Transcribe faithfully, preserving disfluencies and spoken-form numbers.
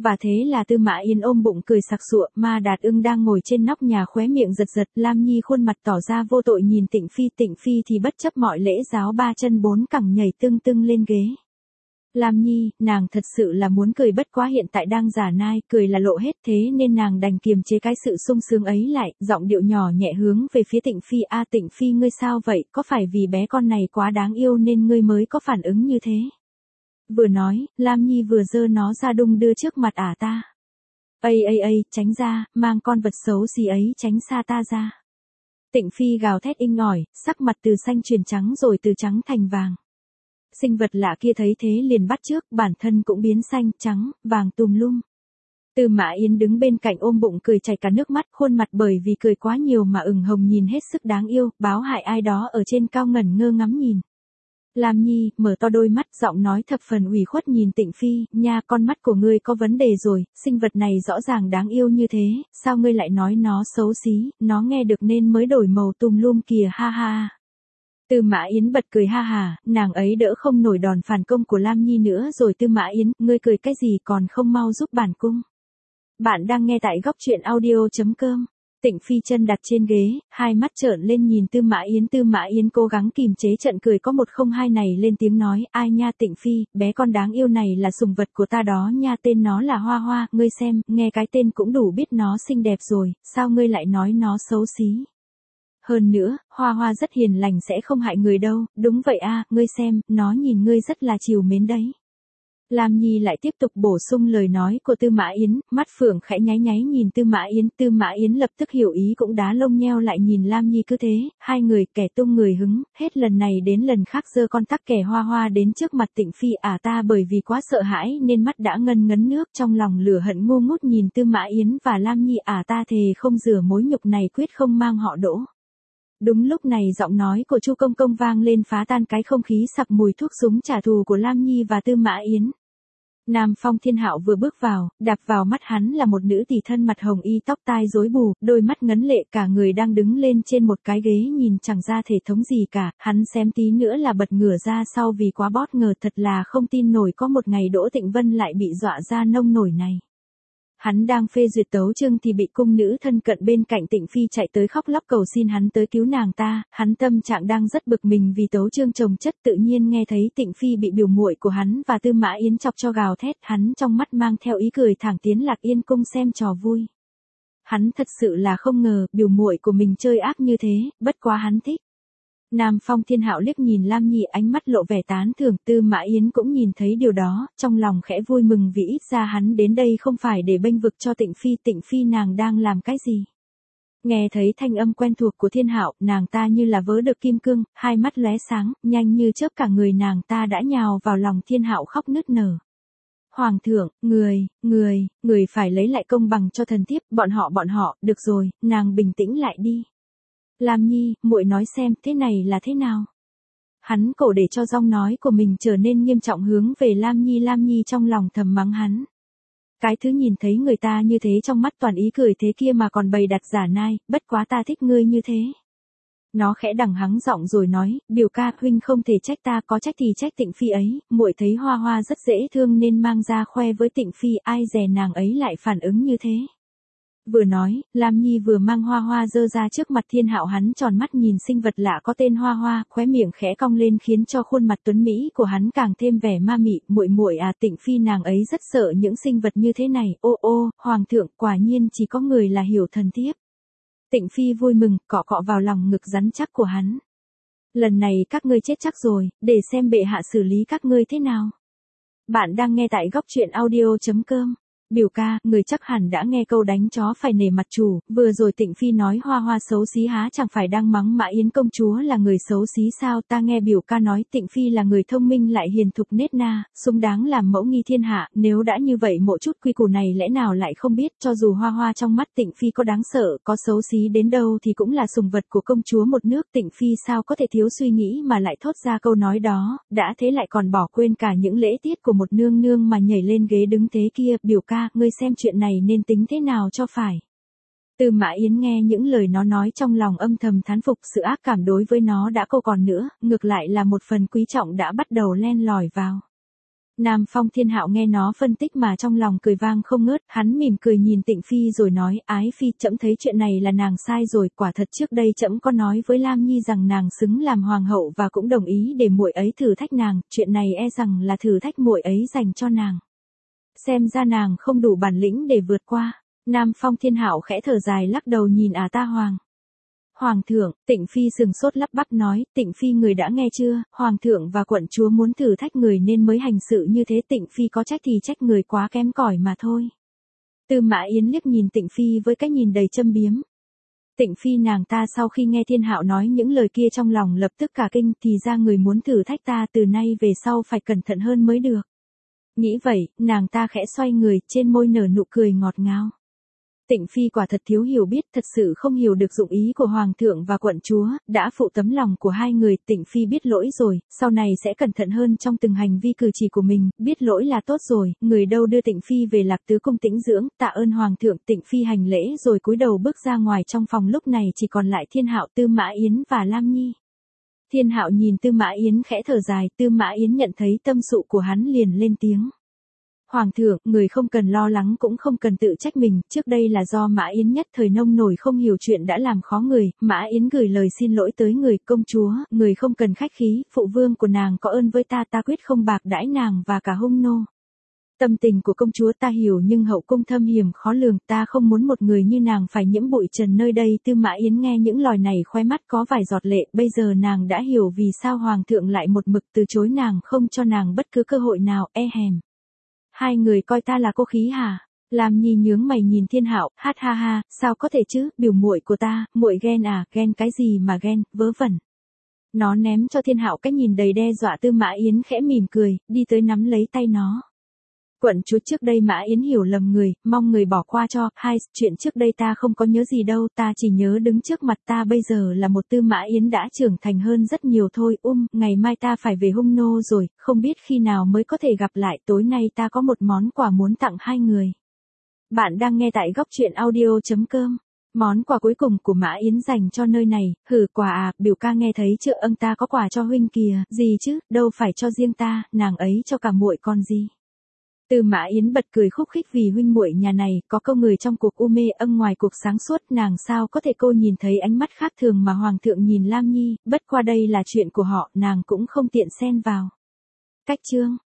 Và thế là Tư Mã Yến ôm bụng cười sặc sụa, Ma Đạt Ưng đang ngồi trên nóc nhà khóe miệng giật giật, Lam Nhi khuôn mặt tỏ ra vô tội nhìn Tịnh Phi, Tịnh Phi thì bất chấp mọi lễ giáo ba chân bốn cẳng nhảy tưng tưng lên ghế. Lam Nhi, nàng thật sự là muốn cười bất quá hiện tại đang giả nai, cười là lộ hết thế nên nàng đành kiềm chế cái sự sung sướng ấy lại, giọng điệu nhỏ nhẹ hướng về phía Tịnh Phi, a Tịnh Phi ngươi sao vậy, có phải vì bé con này quá đáng yêu nên ngươi mới có phản ứng như thế? Vừa nói, Lam Nhi vừa giơ nó ra đung đưa trước mặt ả ta. Ây ây ây, tránh ra, mang con vật xấu xí ấy tránh xa ta ra. Tịnh Phi gào thét inh ỏi, sắc mặt từ xanh chuyển trắng rồi từ trắng thành vàng. Sinh vật lạ kia thấy thế liền bắt chước, bản thân cũng biến xanh, trắng, vàng tùm lum. Tư Mã Yến đứng bên cạnh ôm bụng cười chảy cả nước mắt, khuôn mặt bởi vì cười quá nhiều mà ửng hồng nhìn hết sức đáng yêu, báo hại ai đó ở trên cao ngẩn ngơ ngắm nhìn. Lam Nhi, mở to đôi mắt, giọng nói thập phần ủy khuất nhìn Tịnh Phi, nha con mắt của ngươi có vấn đề rồi, sinh vật này rõ ràng đáng yêu như thế, sao ngươi lại nói nó xấu xí, nó nghe được nên mới đổi màu tùm lum kìa ha ha. Tư Mã Yến bật cười ha hà, nàng ấy đỡ không nổi đòn phản công của Lam Nhi nữa rồi. Tư Mã Yến, ngươi cười cái gì còn không mau giúp bản cung. Bạn đang nghe tại góc truyện audio chấm com. Tịnh Phi chân đặt trên ghế, hai mắt trợn lên nhìn Tư Mã Yến. Tư Mã Yến cố gắng kìm chế trận cười có một không hai này lên tiếng nói, ai nha Tịnh Phi, bé con đáng yêu này là sủng vật của ta đó nha, tên nó là Hoa Hoa, ngươi xem, nghe cái tên cũng đủ biết nó xinh đẹp rồi, sao ngươi lại nói nó xấu xí. Hơn nữa, Hoa Hoa rất hiền lành sẽ không hại người đâu, đúng vậy a, ngươi xem, nó nhìn ngươi rất là trìu mến đấy. Lam Nhi lại tiếp tục bổ sung lời nói của Tư Mã Yến, mắt phượng khẽ nháy nháy nhìn Tư Mã Yến, Tư Mã Yến lập tức hiểu ý cũng đá lông nheo lại nhìn Lam Nhi cứ thế, hai người kẻ tung người hứng, hết lần này đến lần khác giơ con tắc kè Hoa Hoa đến trước mặt Tịnh Phi, ả ta bởi vì quá sợ hãi nên mắt đã ngân ngấn nước, trong lòng lửa hận ngu ngút nhìn Tư Mã Yến và Lam Nhi, ả ta thề không rửa mối nhục này quyết không mang họ Đỗ. Đúng lúc này giọng nói của Chu Công Công vang lên phá tan cái không khí sặc mùi thuốc súng trả thù của Lam Nhi và Tư Mã Yến. Nam Phong Thiên Hạo vừa bước vào, đạp vào mắt hắn là một nữ tỷ thân mặt hồng y tóc tai rối bù, đôi mắt ngấn lệ, cả người đang đứng lên trên một cái ghế nhìn chẳng ra thể thống gì cả, hắn xém tí nữa là bật ngửa ra sau vì quá bót ngờ, thật là không tin nổi có một ngày Đỗ Tịnh Vân lại bị dọa ra nông nổi này. Hắn đang phê duyệt tấu chương thì bị cung nữ thân cận bên cạnh Tịnh Phi chạy tới khóc lóc cầu xin hắn tới cứu nàng ta, hắn tâm trạng đang rất bực mình vì tấu chương chồng chất, tự nhiên nghe thấy Tịnh Phi bị biểu muội của hắn và Tư Mã Yến chọc cho gào thét, hắn trong mắt mang theo ý cười thẳng tiến Lạc Yên cung xem trò vui. Hắn thật sự là không ngờ, biểu muội của mình chơi ác như thế, bất quá hắn thích. Nam Phong Thiên Hạo liếc nhìn Lam Nhi ánh mắt lộ vẻ tán thưởng, Tư Mã Yến cũng nhìn thấy điều đó, trong lòng khẽ vui mừng vì ít ra hắn đến đây không phải để bênh vực cho Tịnh Phi, Tịnh Phi nàng đang làm cái gì. Nghe thấy thanh âm quen thuộc của Thiên Hạo, nàng ta như là vớ được kim cương, hai mắt lóe sáng, nhanh như chớp cả người nàng ta đã nhào vào lòng Thiên Hạo khóc nức nở. Hoàng thượng, người, người, người phải lấy lại công bằng cho thần thiếp, bọn họ bọn họ, được rồi, nàng bình tĩnh lại đi. Lam Nhi, muội nói xem, thế này là thế nào? Hắn cổ để cho giọng nói của mình trở nên nghiêm trọng hướng về Lam Nhi, Lam Nhi trong lòng thầm mắng hắn. Cái thứ nhìn thấy người ta như thế trong mắt toàn ý cười thế kia mà còn bày đặt giả nai, bất quá ta thích ngươi như thế. Nó khẽ đằng hắng giọng rồi nói, biểu ca, huynh không thể trách ta, có trách thì trách Tịnh Phi ấy, muội thấy Hoa Hoa rất dễ thương nên mang ra khoe với Tịnh Phi, ai dè nàng ấy lại phản ứng như thế. Vừa nói, Lam Nhi vừa mang Hoa Hoa dơ ra trước mặt Thiên Hạo, hắn tròn mắt nhìn sinh vật lạ có tên Hoa Hoa, khóe miệng khẽ cong lên khiến cho khuôn mặt tuấn mỹ của hắn càng thêm vẻ ma mị, muội muội à, Tịnh Phi nàng ấy rất sợ những sinh vật như thế này, ô ô, hoàng thượng, quả nhiên chỉ có người là hiểu thần thiếp. Tịnh Phi vui mừng, cọ cọ vào lòng ngực rắn chắc của hắn. Lần này các ngươi chết chắc rồi, để xem bệ hạ xử lý các ngươi thế nào. Bạn đang nghe tại góc truyện audio chấm com. Biểu ca, người chắc hẳn đã nghe câu đánh chó phải nể mặt chủ, vừa rồi Tịnh Phi nói Hoa Hoa xấu xí há chẳng phải đang mắng Mã Yến công chúa là người xấu xí sao, ta nghe biểu ca nói Tịnh Phi là người thông minh lại hiền thục nết na, xứng đáng làm mẫu nghi thiên hạ, nếu đã như vậy một chút quy củ này lẽ nào lại không biết, cho dù Hoa Hoa trong mắt Tịnh Phi có đáng sợ, có xấu xí đến đâu thì cũng là sủng vật của công chúa một nước, Tịnh Phi sao có thể thiếu suy nghĩ mà lại thốt ra câu nói đó, đã thế lại còn bỏ quên cả những lễ tiết của một nương nương mà nhảy lên ghế đứng thế kia, biểu ca, ngươi xem chuyện này nên tính thế nào cho phải. Tư Mã Yến nghe những lời nó nói trong lòng âm thầm thán phục, sự ác cảm đối với nó đã không còn nữa, ngược lại là một phần quý trọng đã bắt đầu len lỏi vào. Nam Phong Thiên Hạo nghe nó phân tích mà trong lòng cười vang không ngớt, hắn mỉm cười nhìn Tịnh Phi rồi nói, ái phi, trẫm thấy chuyện này là nàng sai rồi, quả thật trước đây trẫm có nói với Lam Nhi rằng nàng xứng làm hoàng hậu và cũng đồng ý để muội ấy thử thách nàng, chuyện này e rằng là thử thách muội ấy dành cho nàng. Xem ra nàng không đủ bản lĩnh để vượt qua. Nam Phong Thiên Hạo khẽ thở dài lắc đầu nhìn à ta hoàng. Hoàng thượng, Tịnh Phi sừng sốt lắp bắp nói, Tịnh Phi người đã nghe chưa, Hoàng thượng và quận chúa muốn thử thách người nên mới hành sự như thế, Tịnh Phi có trách thì trách người quá kém cỏi mà thôi. Tư Mã Yến liếc nhìn Tịnh Phi với cái nhìn đầy châm biếm. Tịnh Phi nàng ta sau khi nghe Thiên Hạo nói những lời kia trong lòng lập tức cả kinh, thì ra người muốn thử thách ta, từ nay về sau phải cẩn thận hơn mới được. Nghĩ vậy, nàng ta khẽ xoay người, trên môi nở nụ cười ngọt ngào. Tịnh Phi quả thật thiếu hiểu biết, thật sự không hiểu được dụng ý của Hoàng thượng và quận chúa, đã phụ tấm lòng của hai người, Tịnh Phi biết lỗi rồi, sau này sẽ cẩn thận hơn trong từng hành vi cử chỉ của mình, biết lỗi là tốt rồi, người đâu đưa Tịnh Phi về Lạc Tứ cung tĩnh dưỡng, tạ ơn Hoàng thượng. Tịnh Phi hành lễ rồi cúi đầu bước ra ngoài, trong phòng lúc này chỉ còn lại Thiên Hạo, Tư Mã Yến và Lam Nhi. Thiên Hạo nhìn Tư Mã Yến khẽ thở dài, Tư Mã Yến nhận thấy tâm sự của hắn liền lên tiếng. Hoàng thượng, người không cần lo lắng cũng không cần tự trách mình, trước đây là do Mã Yến nhất thời nông nổi không hiểu chuyện đã làm khó người, Mã Yến gửi lời xin lỗi tới người, công chúa, người không cần khách khí, phụ vương của nàng có ơn với ta, ta quyết không bạc đãi nàng và cả hung nô. Tâm tình của công chúa ta hiểu, nhưng hậu cung thâm hiểm khó lường, ta không muốn một người như nàng phải nhiễm bụi trần nơi đây. Tư Mã Yến nghe những lời này khóe mắt có vài giọt lệ, bây giờ nàng đã hiểu vì sao Hoàng thượng lại một mực từ chối nàng, không cho nàng bất cứ cơ hội nào, e hèm. Hai người coi ta là cô khí hả? Lam Nhi nhướng mày nhìn Thiên Hạo, hát ha ha, sao có thể chứ, biểu muội của ta, muội ghen à, ghen cái gì mà ghen, vớ vẩn. Nó ném cho Thiên Hạo cái nhìn đầy đe dọa. Tư Mã Yến khẽ mỉm cười, đi tới nắm lấy tay nó. Quận chúa, trước đây Mã Yến hiểu lầm người, mong người bỏ qua cho, hai, chuyện trước đây ta không có nhớ gì đâu, ta chỉ nhớ đứng trước mặt ta bây giờ là một Tư Mã Yến đã trưởng thành hơn rất nhiều thôi, um, ngày mai ta phải về hung nô rồi, không biết khi nào mới có thể gặp lại, tối nay ta có một món quà muốn tặng hai người. Bạn đang nghe tại góc truyện audio chấm com. Món quà cuối cùng của Mã Yến dành cho nơi này, hử quà à, biểu ca nghe thấy chưa, âng ta có quà cho huynh kìa, gì chứ, đâu phải cho riêng ta, nàng ấy cho cả muội còn gì. Tư Mã Yến bật cười khúc khích, vì huynh muội nhà này có câu người trong cuộc u mê âng ngoài cuộc sáng suốt, nàng sao có thể cô nhìn thấy ánh mắt khác thường mà Hoàng thượng nhìn Lam Nhi, bất qua đây là chuyện của họ, nàng cũng không tiện xen vào. Cách chương